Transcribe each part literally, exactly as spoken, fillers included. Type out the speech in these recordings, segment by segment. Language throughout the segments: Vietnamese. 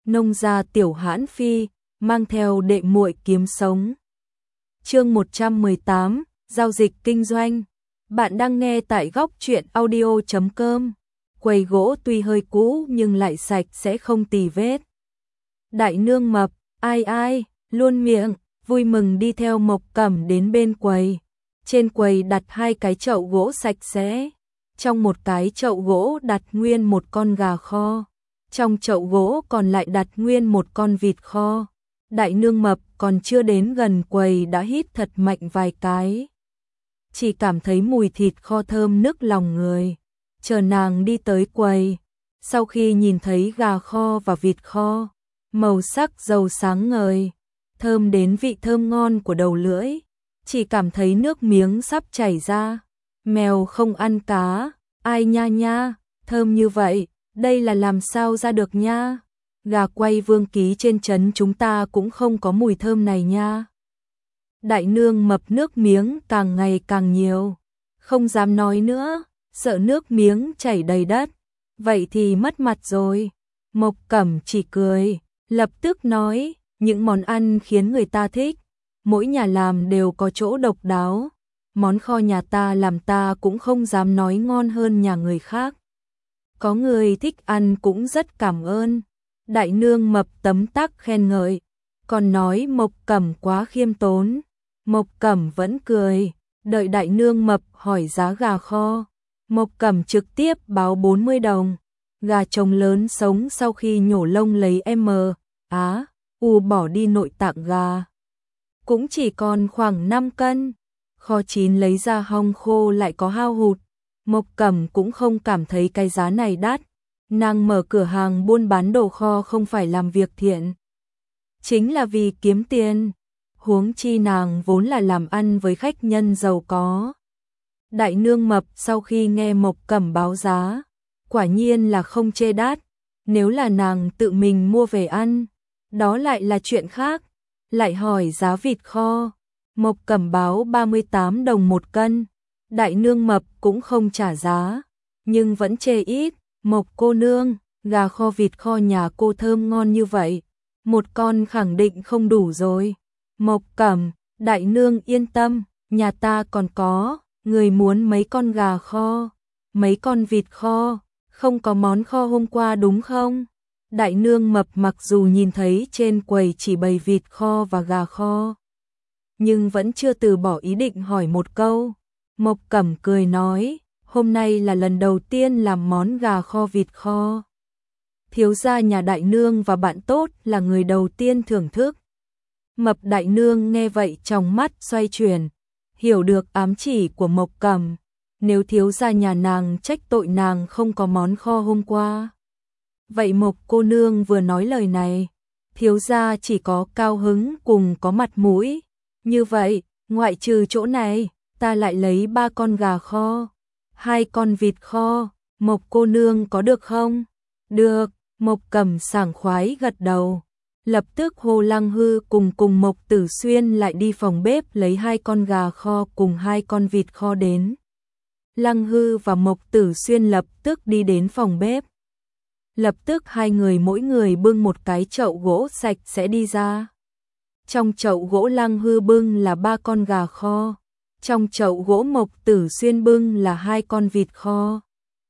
nông gia tiểu hãn phi, mang theo đệ muội kiếm sống. Chương một trăm mười tám, giao dịch kinh doanh. Bạn đang nghe tại góc truyện audio chấm com. Quầy gỗ tuy hơi cũ nhưng lại sạch sẽ không tì vết. Đại nương mập, ai ai, luôn miệng, vui mừng đi theo Mộc Cẩm đến bên quầy. Trên quầy đặt hai cái chậu gỗ sạch sẽ. Trong một cái chậu gỗ đặt nguyên một con gà kho. Trong chậu gỗ còn lại đặt nguyên một con vịt kho. Đại nương mập còn chưa đến gần quầy đã hít thật mạnh vài cái. Chỉ cảm thấy mùi thịt kho thơm nức lòng người. Chờ nàng đi tới quầy, sau khi nhìn thấy gà kho và vịt kho, màu sắc dầu sáng ngời, thơm đến vị thơm ngon của đầu lưỡi, chỉ cảm thấy nước miếng sắp chảy ra. Mèo không ăn cá, ai nha nha, thơm như vậy, đây là làm sao ra được nha. Gà quay Vương Ký trên trấn chúng ta cũng không có mùi thơm này nha. Đại nương mập nước miếng càng ngày càng nhiều, không dám nói nữa, sợ nước miếng chảy đầy đất, vậy thì mất mặt rồi. Mộc Cẩm chỉ cười, lập tức nói, những món ăn khiến người ta thích, mỗi nhà làm đều có chỗ độc đáo, món kho nhà ta làm ta cũng không dám nói ngon hơn nhà người khác. Có người thích ăn cũng rất cảm ơn. Đại nương mập tấm tắc khen ngợi, còn nói Mộc Cẩm quá khiêm tốn. Mộc Cẩm vẫn cười, đợi đại nương mập hỏi giá gà kho. Mộc Cẩm trực tiếp báo bốn mươi đồng. Gà trống lớn sống sau khi nhổ lông lấy M, Á, U bỏ đi nội tạng gà. Cũng chỉ còn khoảng năm cân. Kho chín lấy ra hong khô lại có hao hụt. Mộc Cẩm cũng không cảm thấy cái giá này đắt. Nàng mở cửa hàng buôn bán đồ kho không phải làm việc thiện, chính là vì kiếm tiền. Huống chi nàng vốn là làm ăn với khách nhân giàu có. Đại nương mập sau khi nghe Mộc Cẩm báo giá, quả nhiên là không chê đắt. Nếu là nàng tự mình mua về ăn, đó lại là chuyện khác. Lại hỏi giá vịt kho, Mộc Cẩm báo ba mươi tám đồng một cân. Đại nương mập cũng không trả giá, nhưng vẫn chê ít. Mộc cô nương, gà kho vịt kho nhà cô thơm ngon như vậy, một con khẳng định không đủ rồi. Mộc Cẩm, đại nương yên tâm, nhà ta còn có, người muốn mấy con gà kho, mấy con vịt kho, không có món kho hôm qua đúng không? Đại nương mập mặc dù nhìn thấy trên quầy chỉ bày vịt kho và gà kho, nhưng vẫn chưa từ bỏ ý định hỏi một câu. Mộc Cẩm cười nói, hôm nay là lần đầu tiên làm món gà kho vịt kho. Thiếu gia nhà đại nương và bạn tốt là người đầu tiên thưởng thức. Mập đại nương nghe vậy trong mắt xoay chuyển, hiểu được ám chỉ của Mộc Cẩm. Nếu thiếu gia nhà nàng trách tội nàng không có món kho hôm qua, vậy Mộc cô nương vừa nói lời này, thiếu gia chỉ có cao hứng cùng có mặt mũi. Như vậy, ngoại trừ chỗ này, ta lại lấy ba con gà kho, hai con vịt kho, Mộc cô nương có được không? Được, Mộc Cẩm sảng khoái gật đầu. Lập tức Hồ Lăng Hư cùng cùng Mộc Tử Xuyên lại đi phòng bếp lấy hai con gà kho cùng hai con vịt kho đến. Lăng Hư và Mộc Tử Xuyên lập tức đi đến phòng bếp. Lập tức hai người mỗi người bưng một cái chậu gỗ sạch sẽ đi ra. Trong chậu gỗ Lăng Hư bưng là ba con gà kho. Trong chậu gỗ Mộc Tử Xuyên bưng là hai con vịt kho.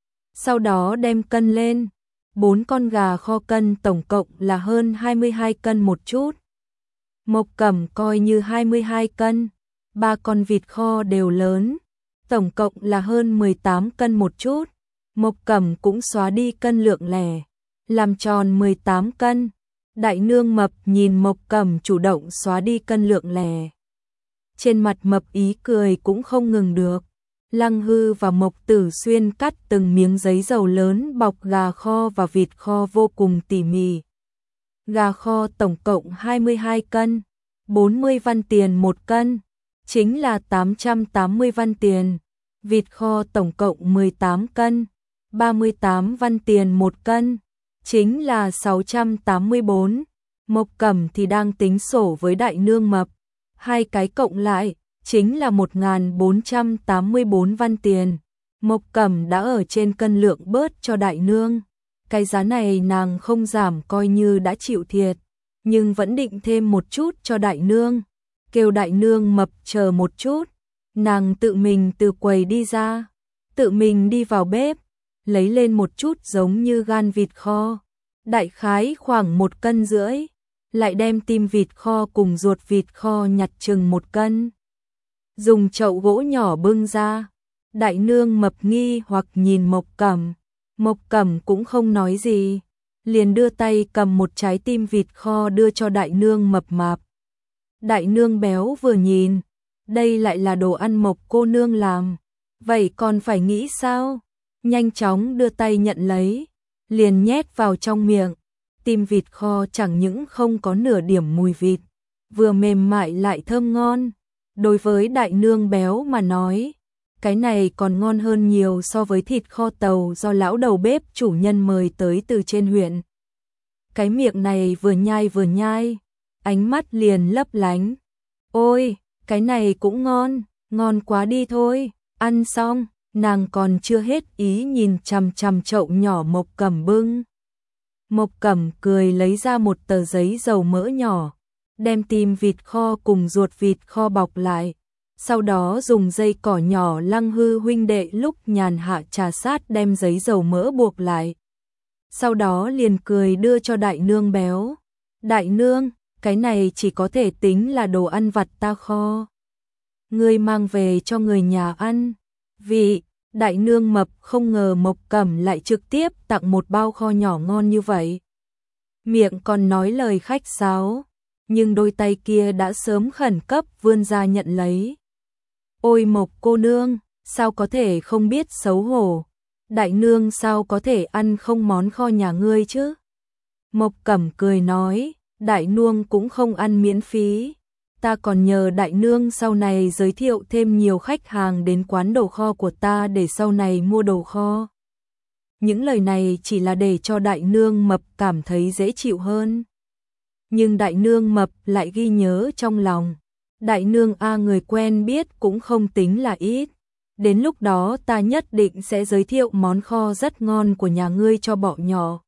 Sau đó đem cân lên. Bốn con gà kho cân tổng cộng là hơn hai mươi hai cân một chút. Mộc Cẩm coi như hai mươi hai cân. Ba con vịt kho đều lớn. Tổng cộng là hơn mười tám cân một chút. Mộc Cẩm cũng xóa đi cân lượng lẻ, làm tròn mười tám cân. Đại nương mập nhìn Mộc Cẩm chủ động xóa đi cân lượng lẻ, trên mặt mập ý cười cũng không ngừng được. Lăng Hư và Mộc Tử Xuyên cắt từng miếng giấy dầu lớn bọc gà kho và vịt kho vô cùng tỉ mỉ. Gà kho tổng cộng hai mươi hai cân, bốn mươi văn tiền một cân, chính là tám trăm tám mươi văn tiền. Vịt kho tổng cộng mười tám cân, ba mươi tám văn tiền một cân, chính là sáu trăm tám mươi bốn. Mộc Cẩm thì đang tính sổ với đại nương mập, hai cái cộng lại chính là một nghìn bốn trăm tám mươi bốn văn tiền. Mộc Cẩm đã ở trên cân lượng bớt cho đại nương. cái giá này nàng không giảm coi như đã chịu thiệt, nhưng vẫn định thêm một chút cho đại nương, kêu đại nương Mập chờ một chút, nàng tự mình từ quầy đi ra, tự mình đi vào bếp, lấy lên một chút giống như gan vịt kho, đại khái khoảng một cân rưỡi, lại đem tim vịt kho cùng ruột vịt kho nhặt chừng một cân. Dùng chậu gỗ nhỏ bưng ra, đại nương Mập nghi hoặc nhìn Mộc Cẩm, Mộc Cẩm cũng không nói gì, liền đưa tay cầm một trái tim vịt kho đưa cho đại nương Mập mạp. Đại nương béo vừa nhìn, đây lại là đồ ăn Mộc cô nương làm, vậy còn phải nghĩ sao? Nhanh chóng đưa tay nhận lấy, liền nhét vào trong miệng. Tim vịt kho chẳng những không có nửa điểm mùi vịt, vừa mềm mại lại thơm ngon. Đối với đại nương béo mà nói, cái này còn ngon hơn nhiều so với thịt kho tàu do lão đầu bếp chủ nhân mời tới từ trên huyện. Cái miệng này vừa nhai vừa nhai, ánh mắt liền lấp lánh. Ôi, cái này cũng ngon, ngon quá đi thôi. Ăn xong, nàng còn chưa hết ý nhìn chằm chằm chậu nhỏ Mộc Cẩm bưng. Mộc Cẩm cười lấy ra một tờ giấy dầu mỡ nhỏ, đem tim vịt kho cùng ruột vịt kho bọc lại, sau đó dùng dây cỏ nhỏ Lăng Hư huynh đệ lúc nhàn hạ trà sát đem giấy dầu mỡ buộc lại. Sau đó liền cười đưa cho đại nương béo. Đại nương, cái này chỉ có thể tính là đồ ăn vặt ta kho. Ngươi mang về cho người nhà ăn. Vì, đại nương Mập không ngờ Mộc Cẩm lại trực tiếp tặng một bao kho nhỏ ngon như vậy. Miệng còn nói lời khách sáo, nhưng đôi tay kia đã sớm khẩn cấp vươn ra nhận lấy. Ôi Mộc cô nương, sao có thể không biết xấu hổ? Đại nương sao có thể ăn không món kho nhà ngươi chứ? Mộc Cẩm cười nói, đại nương cũng không ăn miễn phí. Ta còn nhờ đại nương sau này giới thiệu thêm nhiều khách hàng đến quán đồ kho của ta để sau này mua đồ kho. Những lời này chỉ là để cho đại nương Mập cảm thấy dễ chịu hơn. Nhưng đại nương Mập lại ghi nhớ trong lòng. Đại nương A người quen biết cũng không tính là ít. Đến lúc đó ta nhất định sẽ giới thiệu món kho rất ngon của nhà ngươi cho bọn nhỏ.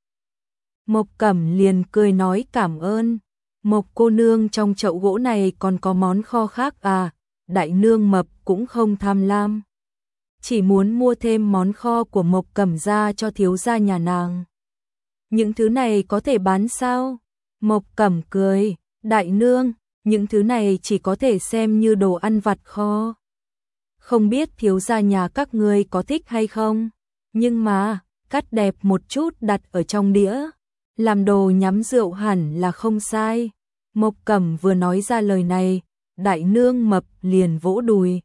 Mộc Cẩm liền cười nói cảm ơn. Mộc cô nương trong chậu gỗ này còn có món kho khác à? Đại nương Mập cũng không tham lam, chỉ muốn mua thêm món kho của Mộc Cẩm ra cho thiếu gia nhà nàng. Những thứ này có thể bán sao? Mộc Cẩm cười, đại nương, những thứ này chỉ có thể xem như đồ ăn vặt kho. Không biết thiếu gia nhà các ngươi có thích hay không? Nhưng mà, cắt đẹp một chút đặt ở trong đĩa, làm đồ nhắm rượu hẳn là không sai. Mộc Cẩm vừa nói ra lời này, đại nương Mập liền vỗ đùi.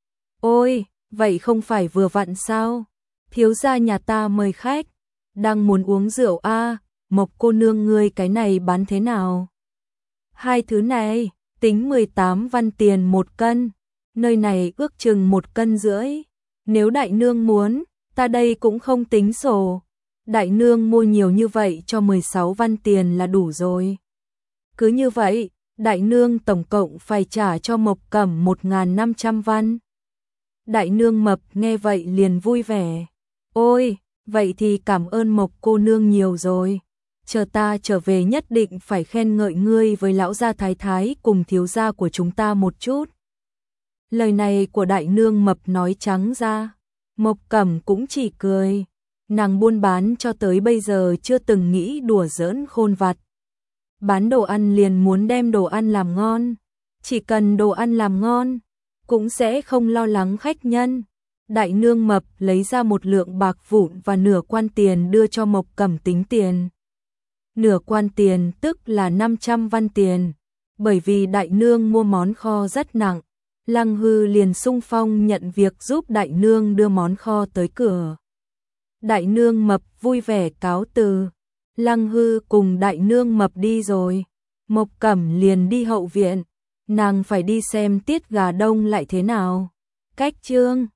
Ôi, vậy không phải vừa vặn sao? Thiếu gia nhà ta mời khách, đang muốn uống rượu a, à, Mộc cô nương ngươi cái này bán thế nào? Hai thứ này, tính mười tám văn tiền một cân, nơi này ước chừng một cân rưỡi. Nếu đại nương muốn, ta đây cũng không tính sổ. Đại nương mua nhiều như vậy cho mười sáu văn tiền là đủ rồi. Cứ như vậy, đại nương tổng cộng phải trả cho Mộc Cẩm một nghìn năm trăm văn. Đại nương Mập nghe vậy liền vui vẻ. Ôi, vậy thì cảm ơn Mộc cô nương nhiều rồi. Chờ ta trở về nhất định phải khen ngợi ngươi với lão gia thái thái cùng thiếu gia của chúng ta một chút. Lời này của đại nương Mập nói trắng ra, Mộc Cẩm cũng chỉ cười. Nàng buôn bán cho tới bây giờ chưa từng nghĩ đùa giỡn khôn vặt. Bán đồ ăn liền muốn đem đồ ăn làm ngon. Chỉ cần đồ ăn làm ngon, cũng sẽ không lo lắng khách nhân. Đại nương Mập lấy ra một lượng bạc vụn và nửa quan tiền đưa cho Mộc Cẩm tính tiền. Nửa quan tiền tức là năm trăm văn tiền. Bởi vì đại nương mua món kho rất nặng, Lăng Hư liền xung phong nhận việc giúp đại nương đưa món kho tới cửa. Đại nương Mập vui vẻ cáo từ. Lăng Hư cùng đại nương Mập đi rồi. Mộc Cẩm liền đi hậu viện. Nàng phải đi xem tiết gà đông lại thế nào. Cách chương